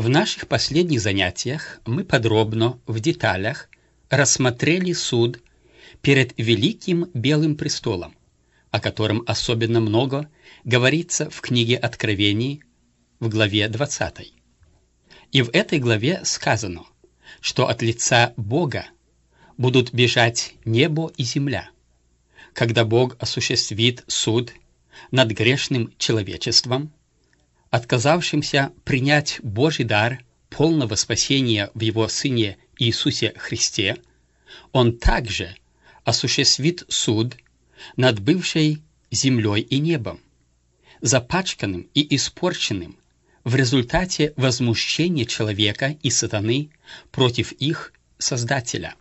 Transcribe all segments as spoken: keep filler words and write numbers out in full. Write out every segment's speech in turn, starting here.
В наших последних занятиях мы подробно, в деталях, рассмотрели суд перед Великим Белым Престолом, о котором особенно много говорится в книге Откровений в главе двадцатой. И в этой главе сказано, что от лица Бога будут бежать небо и земля, когда Бог осуществит суд над грешным человечеством, отказавшимся принять Божий дар полного спасения в Его Сыне Иисусе Христе. Он также осуществит суд над бывшей землей и небом, запачканным и испорченным в результате возмущения человека и сатаны против их Создателя.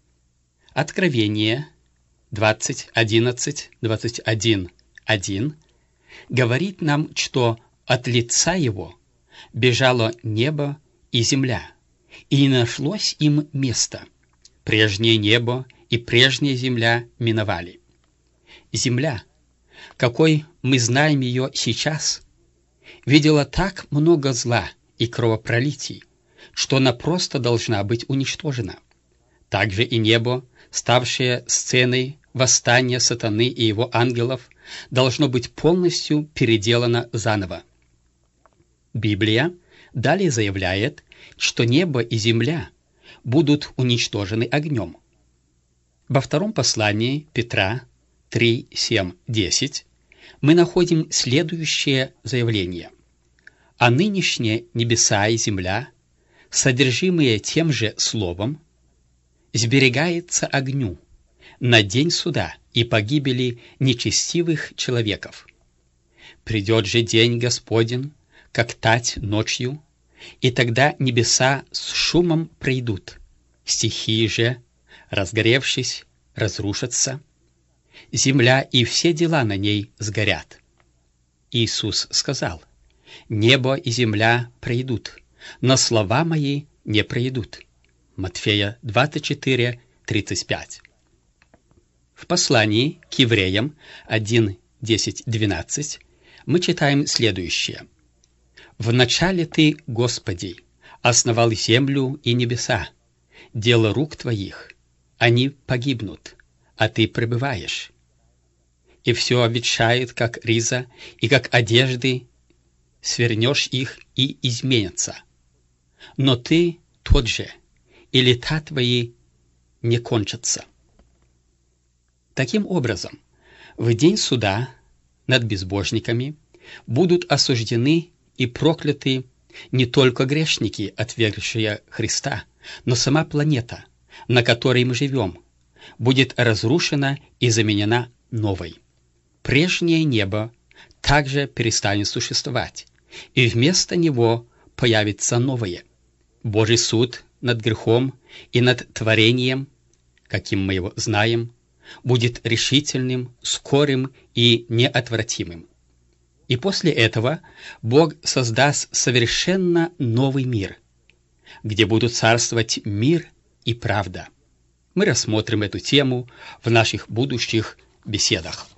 Откровение двадцать одиннадцать двадцать один один говорит нам, что от лица его бежало небо и земля, и не нашлось им места. Прежнее небо и прежняя земля миновали. Земля, какой мы знаем ее сейчас, видела так много зла и кровопролитий, что она просто должна быть уничтожена. Также и небо, ставшее сценой восстания сатаны и его ангелов, должно быть полностью переделано заново. Библия далее заявляет, что небо и земля будут уничтожены огнем. Во втором послании Петра три, семь, десять мы находим следующее заявление. «А нынешние небеса и земля, содержимые тем же словом, сберегается огню на день суда и погибели нечестивых человеков. Придет же день Господень, как тать ночью, и тогда небеса с шумом пройдут, стихии же, разгоревшись, разрушатся, земля и все дела на ней сгорят». Иисус сказал: «Небо и земля пройдут, но слова мои не пройдут». Матфея двадцать четыре, тридцать пять. В послании к евреям один, десять, двенадцать мы читаем следующее. «Вначале Ты, Господи, основал землю и небеса, дело рук Твоих, они погибнут, а Ты пребываешь. И все обветшает, как риза, и как одежды, свернешь их и изменятся. Но Ты тот же, и лета Твои не кончатся». Таким образом, в день суда над безбожниками будут осуждены и прокляты не только грешники, отвергшие Христа, но сама планета, на которой мы живем, будет разрушена и заменена новой. Прежнее небо также перестанет существовать, и вместо него появится новое. Божий суд над грехом и над творением, каким мы его знаем, будет решительным, скорым и неотвратимым. И после этого Бог создаст совершенно новый мир, где будут царствовать мир и правда. Мы рассмотрим эту тему в наших будущих беседах.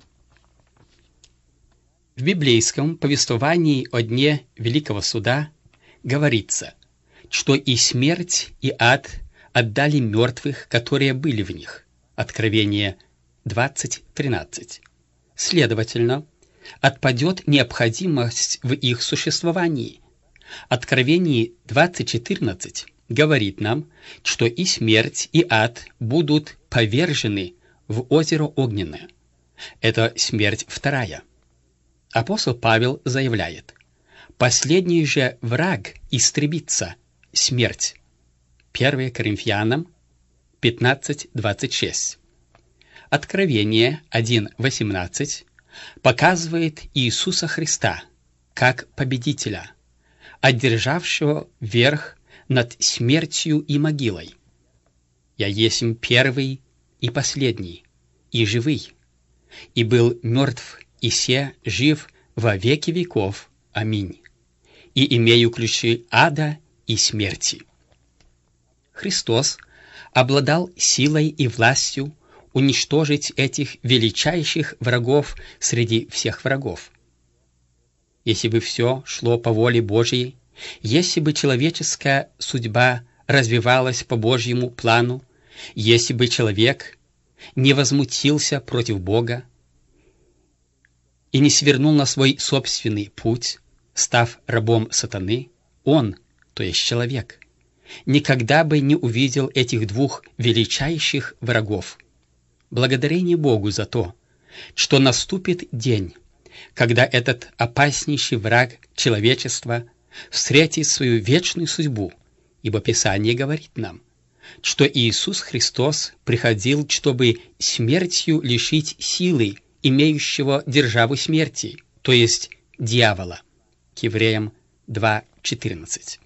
В библейском повествовании о дне Великого Суда говорится, что и смерть, и ад отдали мертвых, которые были в них. Откровение двадцать, тринадцать. Следовательно, отпадет необходимость в их существовании. Откровение двадцать, четырнадцать говорит нам, что и смерть, и ад будут повержены в озеро огненное. Это смерть вторая. Апостол Павел заявляет: «Последний же враг истребится, смерть». первое Коринфянам пятнадцать, двадцать шесть. Откровение один, восемнадцать показывает Иисуса Христа как победителя, одержавшего верх над смертью и могилой. «Я есмь первый и последний, и живый, и был мертв, и се жив во веки веков. Аминь. И имею ключи ада и смерти». Христос обладал силой и властью уничтожить этих величайших врагов среди всех врагов. Если бы все шло по воле Божьей, Если бы человеческая судьба развивалась по Божьему плану, если бы человек не возмутился против Бога и не свернул на свой собственный путь, став рабом сатаны, он, то есть человек, никогда бы не увидел этих двух величайших врагов. Благодарение Богу за то, что наступит день, когда этот опаснейший враг человечества встретит свою вечную судьбу, ибо Писание говорит нам, что Иисус Христос приходил, чтобы смертью лишить силы имеющего державу смерти, то есть дьявола. К Евреям два четырнадцать.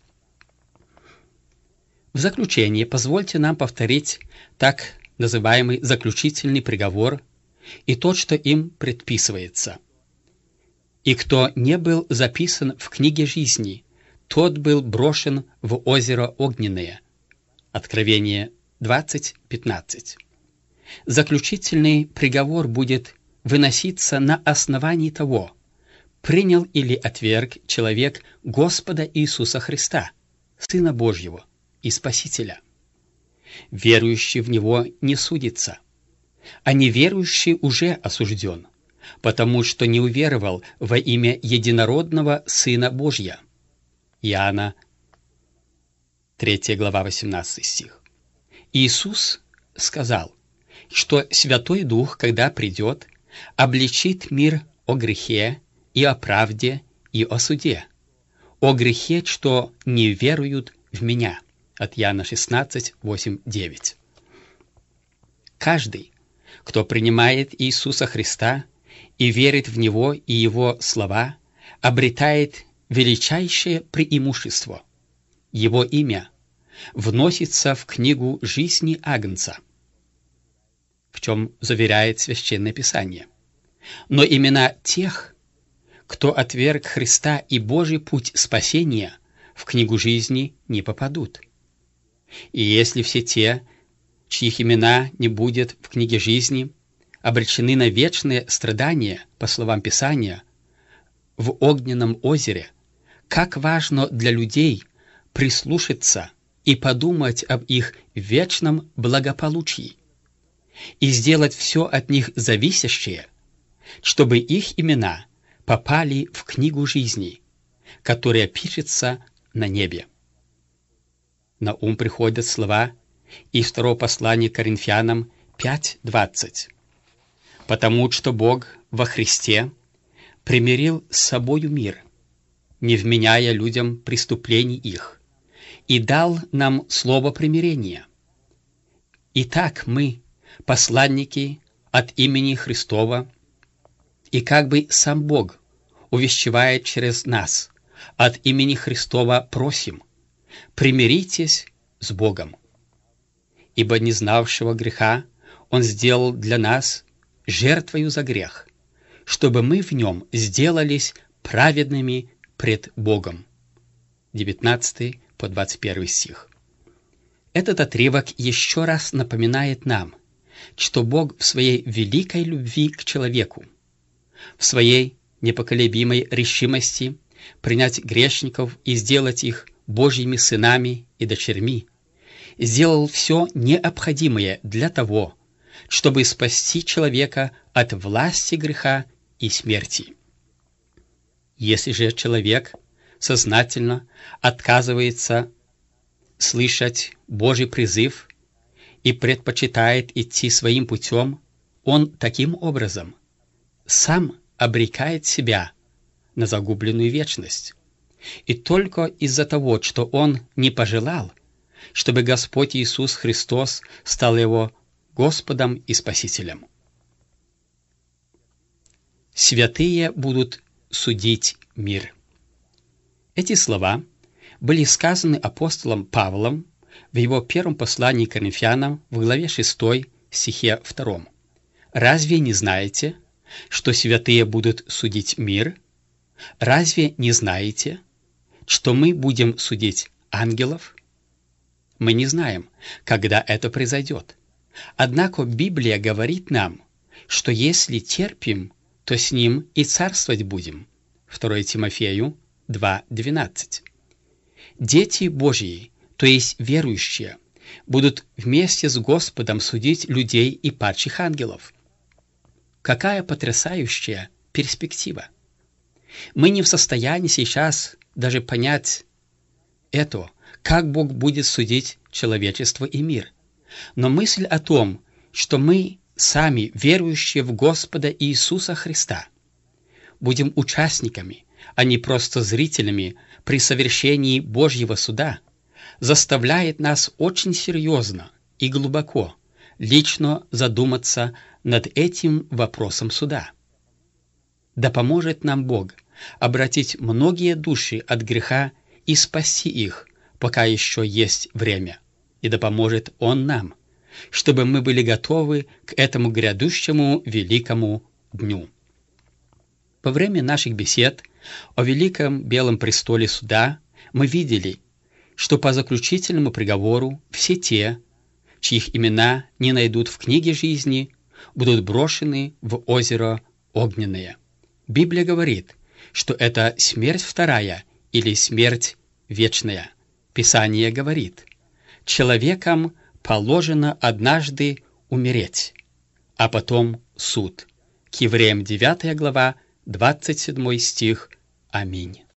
В заключение позвольте нам повторить так называемый заключительный приговор и то, что им предписывается. «И кто не был записан в книге жизни, тот был брошен в озеро огненное». Откровение двадцать пятнадцать. Заключительный приговор будет выноситься на основании того, принял или отверг человек Господа Иисуса Христа, Сына Божьего и Спасителя. Верующий в Него не судится, а неверующий уже осужден, потому что не уверовал во имя единородного Сына Божья. Иоанна, третья глава, восемнадцатый стих. Иисус сказал, что Святой Дух, когда придет, обличит мир о грехе и о правде и о суде, о грехе, что не веруют в Меня. От Иоанна шестнадцать, восемь, девять. Каждый, кто принимает Иисуса Христа и верит в Него и Его слова, обретает величайшее преимущество. Его имя вносится в книгу жизни Агнца, в чем заверяет Священное Писание. Но имена тех, кто отверг Христа и Божий путь спасения, в книгу жизни не попадут. И если все те, чьих имена не будет в книге жизни, обречены на вечные страдания, по словам Писания, в огненном озере, как важно для людей прислушаться и подумать об их вечном благополучии и сделать все от них зависящее, чтобы их имена попали в книгу жизни, которая пишется на небе. На ум приходят слова из второго послания к Коринфянам пять двадцать. «Потому что Бог во Христе примирил с собою мир, не вменяя людям преступлений их, и дал нам слово примирения. Итак, мы, посланники от имени Христова, и как бы сам Бог увещевает через нас, от имени Христова просим, примиритесь с Богом. Ибо не знавшего греха Он сделал для нас жертвою за грех, чтобы мы в Нем сделались праведными пред Богом». девятнадцатый по двадцать первый стих. Этот отрывок еще раз напоминает нам, что Бог в своей великой любви к человеку, в своей непоколебимой решимости принять грешников и сделать их Божьими сынами и дочерьми, сделал все необходимое для того, чтобы спасти человека от власти греха и смерти. Если же человек сознательно отказывается слышать Божий призыв и предпочитает идти своим путем, он таким образом сам обрекает себя на загубленную вечность. И только из-за того, что он не пожелал, чтобы Господь Иисус Христос стал его Господом и Спасителем. Святые будут судить мир. Эти слова были сказаны апостолом Павлом в его первом послании к Коринфянам в главе шестой, стихе втором. «Разве не знаете, что святые будут судить мир? Разве не знаете, что мы будем судить ангелов? Мы не знаем, когда это произойдет. Однако Библия говорит нам, что если терпим, то с Ним и царствовать будем». второе Тимофею два двенадцать. Дети Божьи, то есть верующие, будут вместе с Господом судить людей и падших ангелов. Какая потрясающая перспектива! Мы не в состоянии сейчас даже понять это, как Бог будет судить человечество и мир. Но мысль о том, что мы сами, верующие в Господа Иисуса Христа, будем участниками, а не просто зрителями при совершении Божьего суда, заставляет нас очень серьезно и глубоко лично задуматься над этим вопросом суда. Да поможет нам Бог обратить многие души от греха и спасти их, пока еще есть время, и да поможет Он нам, чтобы мы были готовы к этому грядущему великому дню. Во время наших бесед о великом белом престоле суда мы видели, что по заключительному приговору все те, чьих имена не найдут в книге жизни, будут брошены в озеро огненное. Библия говорит, что это смерть вторая или смерть вечная. Писание говорит, человекам положено однажды умереть, а потом суд. К Евреям девятая глава, двадцать седьмой стих. Аминь.